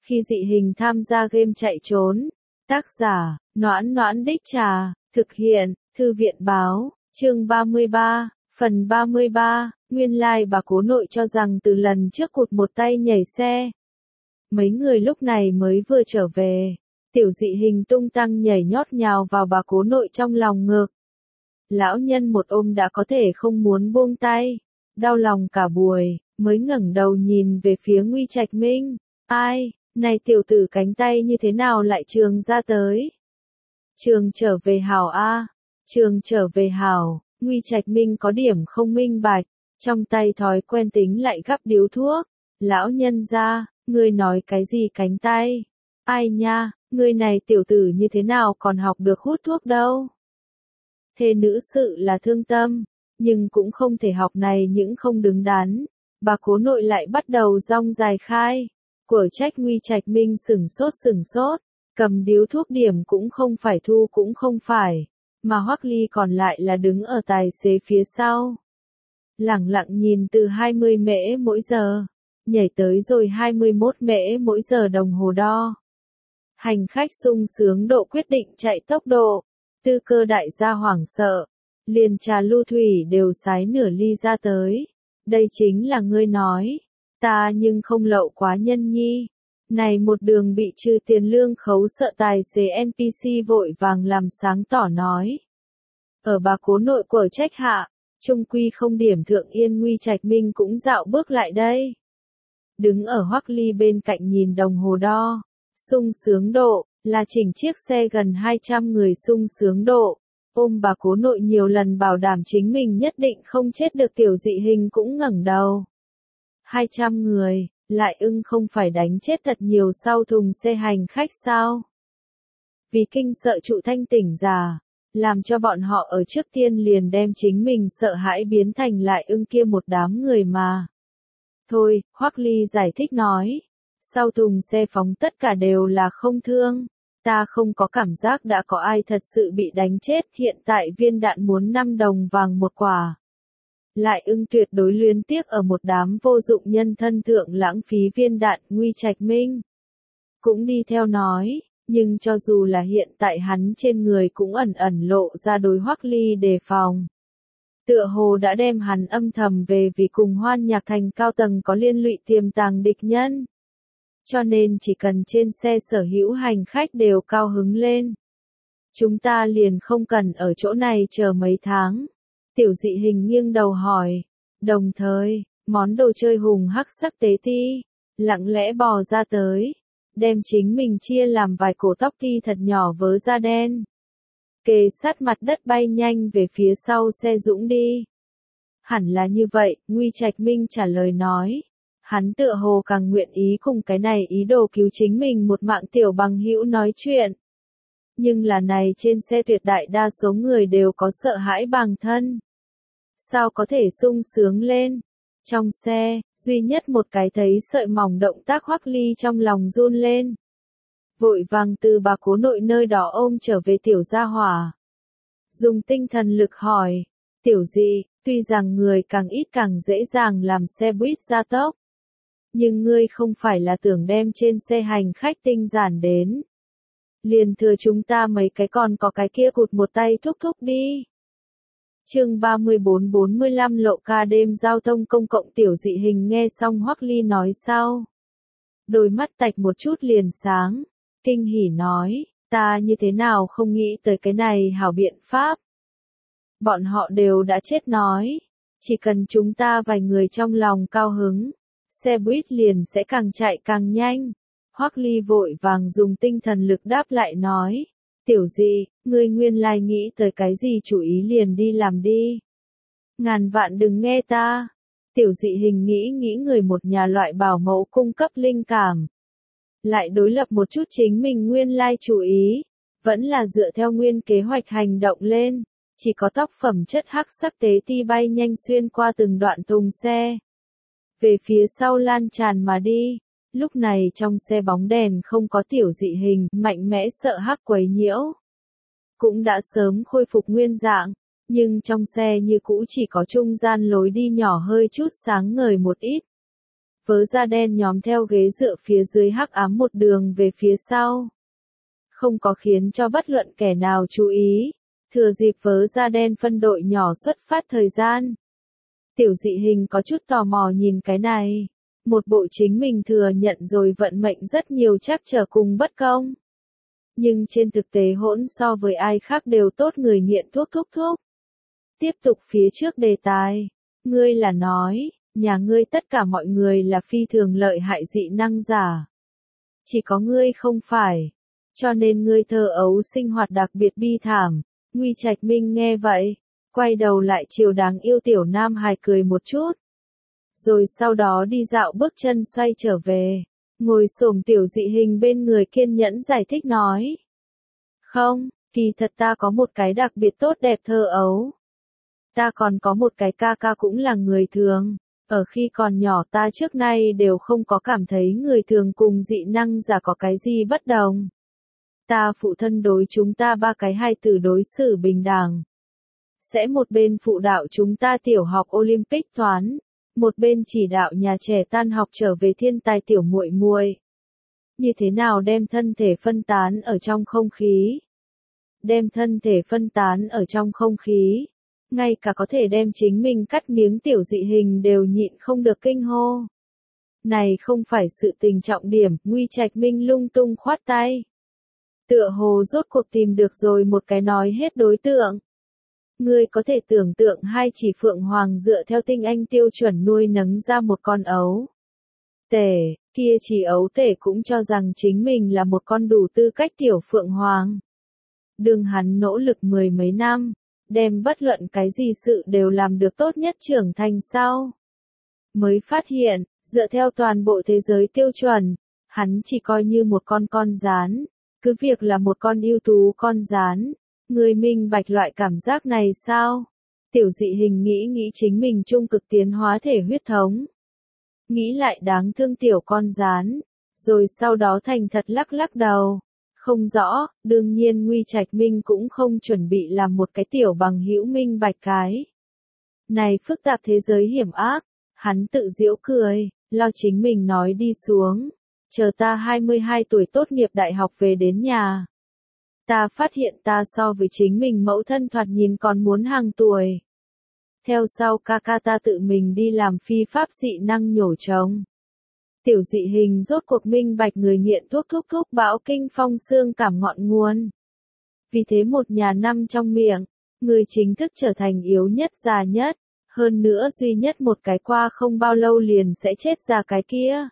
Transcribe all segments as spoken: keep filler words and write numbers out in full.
Khi dị hình tham gia game chạy trốn. Tác giả, Noãn Noãn Đích Trà, thực hiện, Thư viện Báo, chương ba mươi ba, phần ba mươi ba, nguyên lai like bà cố nội cho rằng từ lần trước cụt một tay nhảy xe. Mấy người lúc này mới vừa trở về, tiểu dị hình tung tăng nhảy nhót nhào vào bà cố nội trong lòng ngực. Lão nhân một ôm đã có thể không muốn buông tay, đau lòng cả buổi, mới ngẩng đầu nhìn về phía Nguy Trạch Minh, ai, này tiểu tử cánh tay như thế nào lại trường ra tới? Trường trở về hảo a, trường trở về hảo, Nguy Trạch Minh có điểm không minh bạch, trong tay thói quen tính lại gắp điếu thuốc, lão nhân ra, ngươi nói cái gì cánh tay? Ai nha, ngươi này tiểu tử như thế nào còn học được hút thuốc đâu? Thê nữ sự là thương tâm, nhưng cũng không thể học này những không đứng đắn. Bà cố nội lại bắt đầu rong dài khai. Của trách Nguy Trạch Minh sửng sốt sửng sốt, cầm điếu thuốc điểm cũng không phải thu cũng không phải, mà Hoắc Ly còn lại là đứng ở tài xế phía sau. Lẳng lặng nhìn từ hai mươi mễ mỗi giờ, nhảy tới rồi hai mươi mốt mễ mỗi giờ đồng hồ đo. Hành khách sung sướng độ quyết định chạy tốc độ, tư cơ đại gia hoảng sợ, liền trà lưu thủy đều sái nửa ly ra tới. Đây chính là ngươi nói, ta nhưng không lậu quá nhân nhi. Này một đường bị trừ tiền lương khấu sợ tài xế en pê xê vội vàng làm sáng tỏ nói. Ở bà cố nội của trách hạ, trung quy không điểm thượng yên Nguy Trạch Minh cũng dạo bước lại đây. Đứng ở Hoắc Ly bên cạnh nhìn đồng hồ đo, sung sướng độ, là chỉnh chiếc xe gần hai trăm người sung sướng độ. Ôm bà cố nội nhiều lần bảo đảm chính mình nhất định không chết được tiểu dị hình cũng ngẩng đầu. hai trăm người, lại ưng không phải đánh chết thật nhiều sau thùng xe hành khách sao? Vì kinh sợ trụ thanh tỉnh già, làm cho bọn họ ở trước tiên liền đem chính mình sợ hãi biến thành lại ưng kia một đám người mà. Thôi, Hoắc Ly giải thích nói, sau thùng xe phóng tất cả đều là không thương. Ta không có cảm giác đã có ai thật sự bị đánh chết, hiện tại viên đạn muốn năm đồng vàng một quả. Lại ưng tuyệt đối luyến tiếc ở một đám vô dụng nhân thân thượng lãng phí viên đạn. Nguy Trạch Minh cũng đi theo nói, nhưng cho dù là hiện tại hắn trên người cũng ẩn ẩn lộ ra đối Hoắc Ly đề phòng. Tựa hồ đã đem hắn âm thầm về vì cùng Hoan Nhạc Thành cao tầng có liên lụy tiềm tàng địch nhân. Cho nên chỉ cần trên xe sở hữu hành khách đều cao hứng lên. Chúng ta liền không cần ở chỗ này chờ mấy tháng. Tiểu dị hình nghiêng đầu hỏi. Đồng thời, món đồ chơi hùng hắc sắc tế ti, lặng lẽ bò ra tới. Đem chính mình chia làm vài cổ tóc ti thật nhỏ vớ da đen. Kề sát mặt đất bay nhanh về phía sau xe dũng đi. Hẳn là như vậy, Nguy Trạch Minh trả lời nói. Hắn tựa hồ càng nguyện ý cùng cái này ý đồ cứu chính mình một mạng tiểu bằng hữu nói chuyện. Nhưng là này trên xe tuyệt đại đa số người đều có sợ hãi bằng thân. Sao có thể sung sướng lên? Trong xe, duy nhất một cái thấy sợi mỏng động tác Hoắc Ly trong lòng run lên. Vội vàng từ bà cố nội nơi đó ôm trở về tiểu gia hỏa. Dùng tinh thần lực hỏi, tiểu dị, tuy rằng người càng ít càng dễ dàng làm xe buýt gia tốc. Nhưng ngươi không phải là tưởng đem trên xe hành khách tinh giản đến. Liền thừa chúng ta mấy cái còn có cái kia cụt một tay thúc thúc đi. Chương ba mươi bốn bốn mươi lăm lộ ca đêm giao thông công cộng tiểu dị hình nghe xong Hoắc Ly nói sau. Đôi mắt tạch một chút liền sáng, kinh hỉ nói, ta như thế nào không nghĩ tới cái này hảo biện pháp. Bọn họ đều đã chết nói, chỉ cần chúng ta vài người trong lòng cao hứng. Xe buýt liền sẽ càng chạy càng nhanh. Hoắc Ly vội vàng dùng tinh thần lực đáp lại nói. Tiểu dị, ngươi nguyên lai nghĩ tới cái gì chủ ý liền đi làm đi. Ngàn vạn đừng nghe ta. Tiểu dị hình nghĩ nghĩ người một nhà loại bảo mẫu cung cấp linh cảm. Lại đối lập một chút chính mình nguyên lai chủ ý. Vẫn là dựa theo nguyên kế hoạch hành động lên. Chỉ có tóc phẩm chất hắc sắc tế ti bay nhanh xuyên qua từng đoạn thùng xe. Về phía sau lan tràn mà đi, lúc này trong xe bóng đèn không có tiểu dị hình, mạnh mẽ sợ hắc quấy nhiễu. Cũng đã sớm khôi phục nguyên dạng, nhưng trong xe như cũ chỉ có trung gian lối đi nhỏ hơi chút sáng ngời một ít. Vớ da đen nhóm theo ghế dựa phía dưới hắc ám một đường về phía sau. Không có khiến cho bất luận kẻ nào chú ý. Thừa dịp vớ da đen phân đội nhỏ xuất phát thời gian. Tiểu dị hình có chút tò mò nhìn cái này. Một bộ chính mình thừa nhận rồi vận mệnh rất nhiều trắc trở cùng bất công. Nhưng trên thực tế hỗn so với ai khác đều tốt người nghiện thuốc thúc thúc. Tiếp tục phía trước đề tài. Ngươi là nói, nhà ngươi tất cả mọi người là phi thường lợi hại dị năng giả. Chỉ có ngươi không phải. Cho nên ngươi thơ ấu sinh hoạt đặc biệt bi thảm. Nguy Trạch Minh nghe vậy. Quay đầu lại chiều đáng yêu tiểu nam hài cười một chút. Rồi sau đó đi dạo bước chân xoay trở về. Ngồi xổm tiểu dị hình bên người kiên nhẫn giải thích nói. Không, kỳ thật ta có một cái đặc biệt tốt đẹp thơ ấu. Ta còn có một cái ca ca cũng là người thường. Ở khi còn nhỏ ta trước nay đều không có cảm thấy người thường cùng dị năng giả có cái gì bất đồng. Ta phụ thân đối chúng ta ba cái hai tử đối xử bình đẳng. Sẽ một bên phụ đạo chúng ta tiểu học Olympic toán, một bên chỉ đạo nhà trẻ tan học trở về thiên tài tiểu muội muội. Như thế nào đem thân thể phân tán ở trong không khí? Đem thân thể phân tán ở trong không khí. Ngay cả có thể đem chính mình cắt miếng tiểu dị hình đều nhịn không được kinh hô. Này không phải sự tình trọng điểm, Nguy Trạch Minh lung tung khoát tay. Tựa hồ rốt cuộc tìm được rồi một cái nói hết đối tượng. Ngươi có thể tưởng tượng hai chỉ phượng hoàng dựa theo tinh anh tiêu chuẩn nuôi nấng ra một con ấu tể, kia chỉ ấu tể cũng cho rằng chính mình là một con đủ tư cách tiểu phượng hoàng. Đừng hắn nỗ lực mười mấy năm, đem bất luận cái gì sự đều làm được tốt nhất trưởng thành sau. Mới phát hiện, dựa theo toàn bộ thế giới tiêu chuẩn, hắn chỉ coi như một con con gián, cứ việc là một con ưu tú con gián. Người minh bạch loại cảm giác này sao? Tiểu dị hình nghĩ nghĩ chính mình trung cực tiến hóa thể huyết thống. Nghĩ lại đáng thương tiểu con gián, rồi sau đó thành thật lắc lắc đầu. Không rõ, đương nhiên Nguy Trạch Minh cũng không chuẩn bị làm một cái tiểu bằng hữu minh bạch cái. Này phức tạp thế giới hiểm ác, hắn tự giễu cười, lo chính mình nói đi xuống. Chờ ta hai mươi hai tuổi tốt nghiệp đại học về đến nhà. Ta phát hiện ta so với chính mình mẫu thân thoạt nhìn còn muốn hàng tuổi. Theo sau ca ca ta tự mình đi làm phi pháp dị năng nhổ trống. Tiểu dị hình rốt cuộc minh bạch người nghiện thuốc thúc thúc bão kinh phong xương cảm ngọn nguồn. Vì thế một nhà năm trong miệng, người chính thức trở thành yếu nhất già nhất, hơn nữa duy nhất một cái qua không bao lâu liền sẽ chết ra cái kia.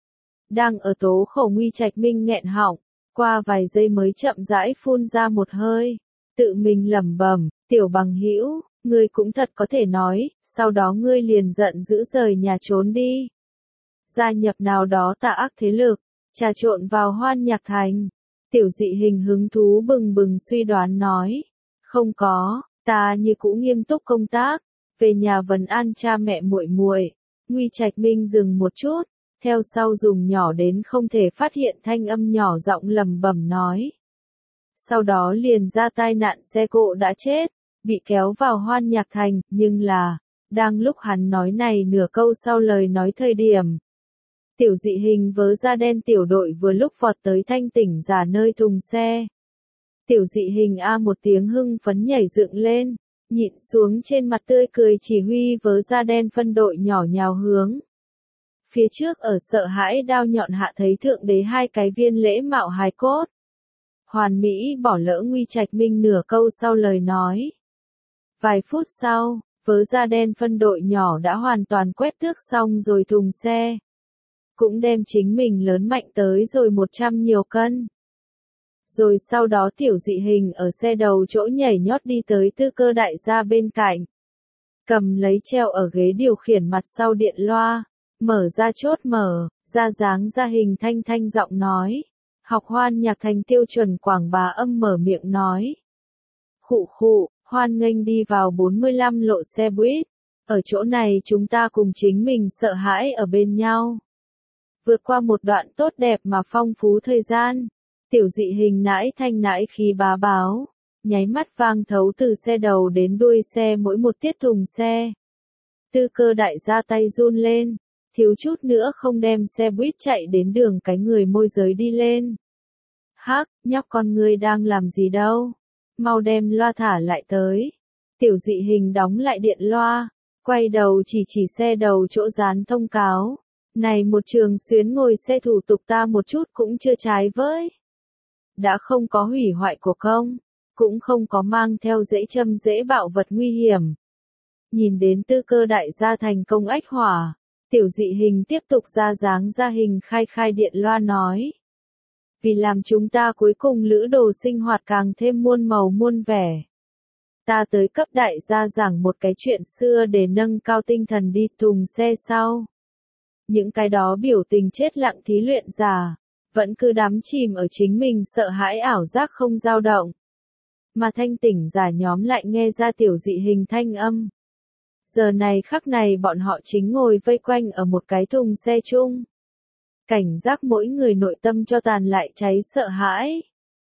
Đang ở tố khổ Nguy Trạch Minh nghẹn họng. Qua vài giây mới chậm rãi phun ra một hơi, tự mình lẩm bẩm, tiểu bằng hữu, ngươi cũng thật có thể nói, sau đó ngươi liền giận dữ rời nhà trốn đi. Gia nhập nào đó tà ác thế lực, trà trộn vào Hoan Nhạc Thành. Tiểu dị hình hứng thú bừng bừng suy đoán nói, không có, ta như cũ nghiêm túc công tác, về nhà vấn an cha mẹ muội muội. Nguy Trạch Minh dừng một chút. Theo sau dùng nhỏ đến không thể phát hiện thanh âm nhỏ giọng lẩm bẩm nói. Sau đó liền ra tai nạn xe cộ đã chết, bị kéo vào Hoan Nhạc Thành, nhưng là, đang lúc hắn nói này nửa câu sau lời nói thời điểm. Tiểu dị hình vớ da đen tiểu đội vừa lúc vọt tới thanh tỉnh giả nơi thùng xe. Tiểu dị hình a một tiếng hưng phấn nhảy dựng lên, nhịn xuống trên mặt tươi cười chỉ huy vớ da đen phân đội nhỏ nhào hướng. Phía trước ở sợ hãi đao nhọn hạ thấy thượng đế hai cái viên lễ mạo hài cốt. Hoàn Mỹ bỏ lỡ Nguy Trạch Minh nửa câu sau lời nói. Vài phút sau, vớ da đen phân đội nhỏ đã hoàn toàn quét tước xong rồi thùng xe. Cũng đem chính mình lớn mạnh tới rồi một trăm nhiều cân. Rồi sau đó tiểu dị hình ở xe đầu chỗ nhảy nhót đi tới tư cơ đại gia bên cạnh. Cầm lấy treo ở ghế điều khiển mặt sau điện loa. Mở ra chốt mở, ra dáng ra hình thanh thanh giọng nói. Học Hoan Nhạc Thành tiêu chuẩn quảng bá âm mở miệng nói. Khụ khụ, hoan nghênh đi vào bốn mươi lăm lộ xe buýt. Ở chỗ này chúng ta cùng chính mình sợ hãi ở bên nhau. Vượt qua một đoạn tốt đẹp mà phong phú thời gian. Tiểu dị hình nãi thanh nãi khí bá báo. Nháy mắt vang thấu từ xe đầu đến đuôi xe mỗi một tiết thùng xe. Tư cơ đại ra tay run lên. thiếu chút nữa không đem xe buýt chạy đến đường cái người môi giới đi lên. Hắc, nhóc con ngươi đang làm gì đâu? Mau đem loa thả lại tới. Tiểu dị hình đóng lại điện loa, quay đầu chỉ chỉ xe đầu chỗ dán thông cáo. Này một trường xuyến ngồi xe thủ tục ta một chút cũng chưa trái với. Đã không có hủy hoại của công, cũng không có mang theo dễ châm dễ bạo vật nguy hiểm. Nhìn đến tư cơ đại gia thành công ách hỏa, tiểu dị hình tiếp tục ra dáng ra hình khai khai điện loa nói. Vì làm chúng ta cuối cùng lữ đồ sinh hoạt càng thêm muôn màu muôn vẻ. Ta tới cấp đại gia giảng một cái chuyện xưa để nâng cao tinh thần đi thùng xe sau. Những cái đó biểu tình chết lặng thí luyện giả, vẫn cứ đắm chìm ở chính mình sợ hãi ảo giác không dao động. Mà thanh tỉnh giả nhóm lại nghe ra tiểu dị hình thanh âm. Giờ này khắc này bọn họ chính ngồi vây quanh ở một cái thùng xe chung. Cảnh giác mỗi người nội tâm cho tàn lại cháy sợ hãi.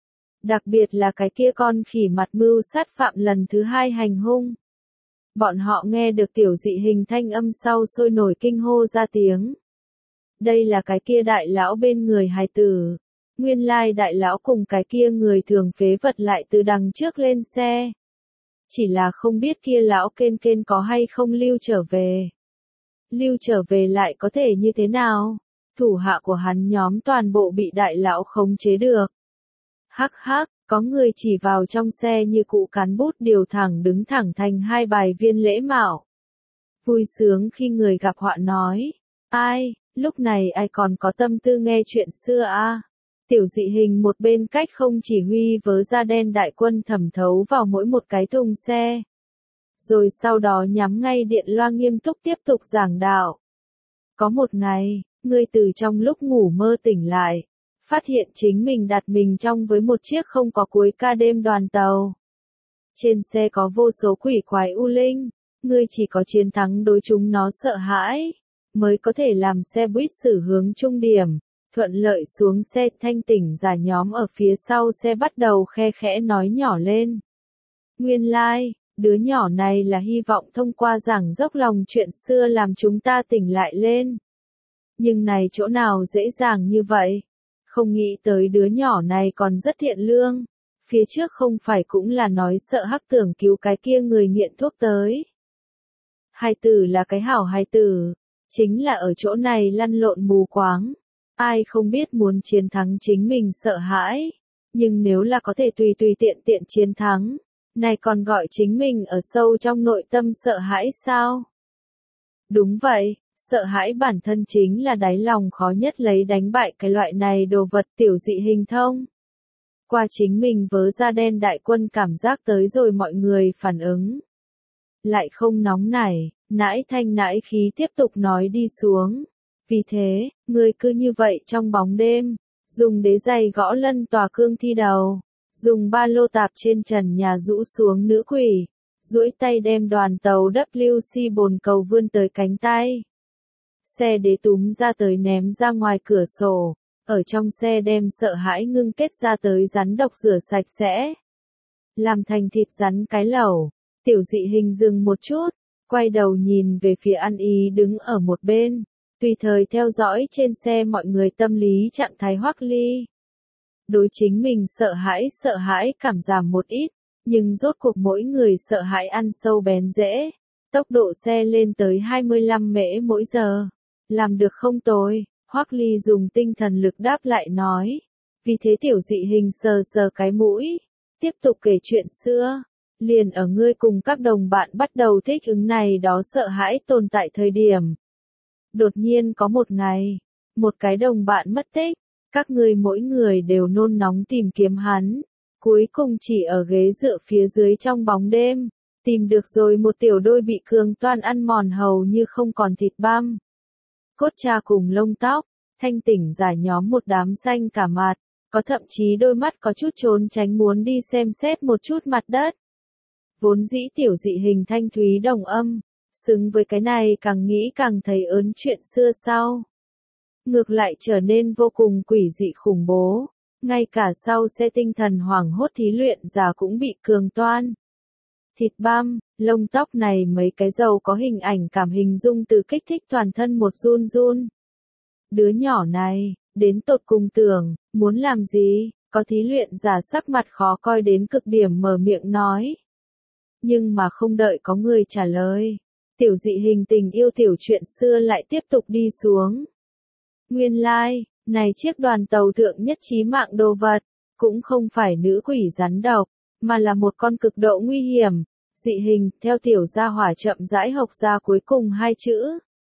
Đặc biệt là cái kia con khỉ mặt mưu sát phạm lần thứ hai hành hung. Bọn họ nghe được tiểu dị hình thanh âm sau sôi nổi kinh hô ra tiếng. Đây là cái kia đại lão bên người hài tử. Nguyên lai đại lão cùng cái kia người thường phế vật lại từ đằng trước lên xe. Chỉ là không biết kia lão kên kên có hay không lưu trở về. Lưu trở về lại có thể như thế nào? Thủ hạ của hắn nhóm toàn bộ bị đại lão khống chế được. Hắc hắc, có người chỉ vào trong xe như cụ cán bút điều thẳng đứng thẳng thành hai bài viên lễ mạo. Vui sướng khi người gặp họa nói. Ai, lúc này ai còn có tâm tư nghe chuyện xưa a? Tiểu dị hình một bên cách không chỉ huy vớ da đen đại quân thẩm thấu vào mỗi một cái thùng xe. Rồi sau đó nhắm ngay điện loa nghiêm túc tiếp tục giảng đạo. Có một ngày, ngươi từ trong lúc ngủ mơ tỉnh lại, phát hiện chính mình đặt mình trong với một chiếc không có cuối ca đêm đoàn tàu. Trên xe có vô số quỷ quái u linh, ngươi chỉ có chiến thắng đối chúng nó sợ hãi, mới có thể làm xe buýt xử hướng trung điểm, thuận lợi xuống xe. Thanh tỉnh giả nhóm ở phía sau xe bắt đầu khe khẽ nói nhỏ lên. Nguyên lai, like, đứa nhỏ này là hy vọng thông qua giảng dốc lòng chuyện xưa làm chúng ta tỉnh lại lên. Nhưng này chỗ nào dễ dàng như vậy? Không nghĩ tới đứa nhỏ này còn rất thiện lương. Phía trước không phải cũng là nói sợ hắc tưởng cứu cái kia người nghiện thuốc tới. Hài tử là cái hảo hài tử, chính là ở chỗ này lăn lộn mù quáng. Ai không biết muốn chiến thắng chính mình sợ hãi, nhưng nếu là có thể tùy tùy tiện tiện chiến thắng, này còn gọi chính mình ở sâu trong nội tâm sợ hãi sao? Đúng vậy, sợ hãi bản thân chính là đáy lòng khó nhất lấy đánh bại cái loại này đồ vật tiểu dị hình thông. Qua chính mình vớ da đen đại quân cảm giác tới rồi mọi người phản ứng. Lại không nóng nảy, nãi thanh nãi khí tiếp tục nói đi xuống. Vì thế, người cứ như vậy trong bóng đêm, dùng đế giày gõ lân tòa cương thi đầu, dùng ba lô tạp trên trần nhà rũ xuống nữ quỷ, duỗi tay đem đoàn tàu W C bồn cầu vươn tới cánh tay. Xe đế túm ra tới ném ra ngoài cửa sổ, ở trong xe đem sợ hãi ngưng kết ra tới rắn độc rửa sạch sẽ. Làm thành thịt rắn cái lẩu, tiểu dị hình dừng một chút, quay đầu nhìn về phía ăn ý đứng ở một bên, tùy thời theo dõi trên xe mọi người tâm lý trạng thái Hoắc Ly. Đối chính mình sợ hãi sợ hãi cảm giảm một ít, nhưng rốt cuộc mỗi người sợ hãi ăn sâu bén rễ, tốc độ xe lên tới hai mươi lăm mễ mỗi giờ. Làm được không tồi, Hoắc Ly dùng tinh thần lực đáp lại nói. Vì thế tiểu dị hình sờ sờ cái mũi, tiếp tục kể chuyện xưa. Liền ở ngươi cùng các đồng bạn bắt đầu thích ứng này đó sợ hãi tồn tại thời điểm. Đột nhiên có một ngày, một cái đồng bạn mất tích, các ngươi mỗi người đều nôn nóng tìm kiếm hắn. Cuối cùng chỉ ở ghế dựa phía dưới trong bóng đêm, tìm được rồi một tiểu đôi bị cường toan ăn mòn hầu như không còn thịt băm. Cốt cha cùng lông tóc, thanh tỉnh giả nhóm một đám xanh cả mặt, có thậm chí đôi mắt có chút trốn tránh muốn đi xem xét một chút mặt đất. Vốn dĩ tiểu dị hình thanh thúy đồng âm, xứng với cái này càng nghĩ càng thấy ớn chuyện xưa sau. Ngược lại trở nên vô cùng quỷ dị khủng bố, ngay cả sau xe tinh thần hoảng hốt thí luyện giả cũng bị cường toan. thịt băm, lông tóc này mấy cái dầu có hình ảnh cảm hình dung từ kích thích toàn thân một run run. Đứa nhỏ này, đến tột cùng tưởng, muốn làm gì, có thí luyện giả sắc mặt khó coi đến cực điểm mở miệng nói. Nhưng mà không đợi có người trả lời, tiểu dị hình tình yêu tiểu chuyện xưa lại tiếp tục đi xuống. Nguyên lai, like, này chiếc đoàn tàu thượng nhất chí mạng đồ vật, cũng không phải nữ quỷ rắn độc, mà là một con cực độ nguy hiểm, dị hình, theo tiểu gia hỏa chậm rãi học ra cuối cùng hai chữ.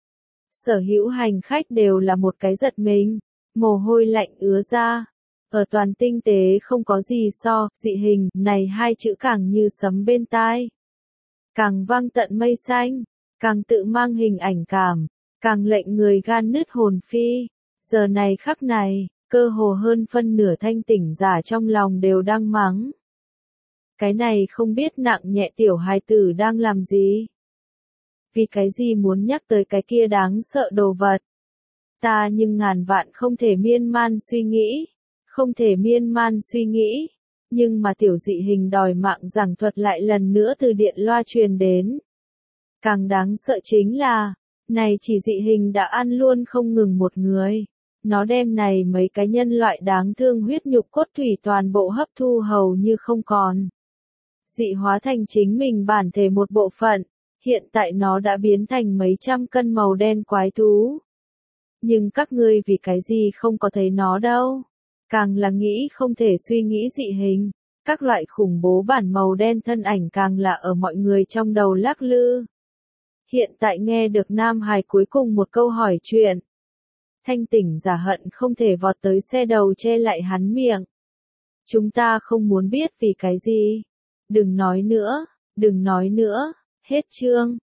Sở hữu hành khách đều là một cái giật mình, mồ hôi lạnh ứa ra. Ở toàn tinh tế không có gì so, dị hình, này hai chữ càng như sấm bên tai. Càng vang tận mây xanh, càng tự mang hình ảnh cảm, càng lệnh người gan nứt hồn phi. Giờ này khắc này, cơ hồ hơn phân nửa thanh tỉnh giả trong lòng đều đang mắng. Cái này không biết nặng nhẹ tiểu hài tử đang làm gì? Vì cái gì muốn nhắc tới cái kia đáng sợ đồ vật? Ta nhưng ngàn vạn không thể miên man suy nghĩ, không thể miên man suy nghĩ, nhưng mà tiểu dị hình đòi mạng giảng thuật lại lần nữa từ điện loa truyền đến. Càng đáng sợ chính là, này chỉ dị hình đã ăn luôn không ngừng một người. Nó đem này mấy cái nhân loại đáng thương huyết nhục cốt thủy toàn bộ hấp thu hầu như không còn. Dị hóa thành chính mình bản thể một bộ phận, hiện tại nó đã biến thành mấy trăm cân màu đen quái thú. Nhưng các ngươi vì cái gì không có thấy nó đâu. Càng là nghĩ không thể suy nghĩ dị hình, các loại khủng bố bản màu đen thân ảnh càng là ở mọi người trong đầu lắc lư. Hiện tại nghe được Nam Hải cuối cùng một câu hỏi chuyện. Thanh tỉnh giả hận không thể vọt tới xe đầu che lại hắn miệng. Chúng ta không muốn biết vì cái gì. Đừng nói nữa, đừng nói nữa, hết chương.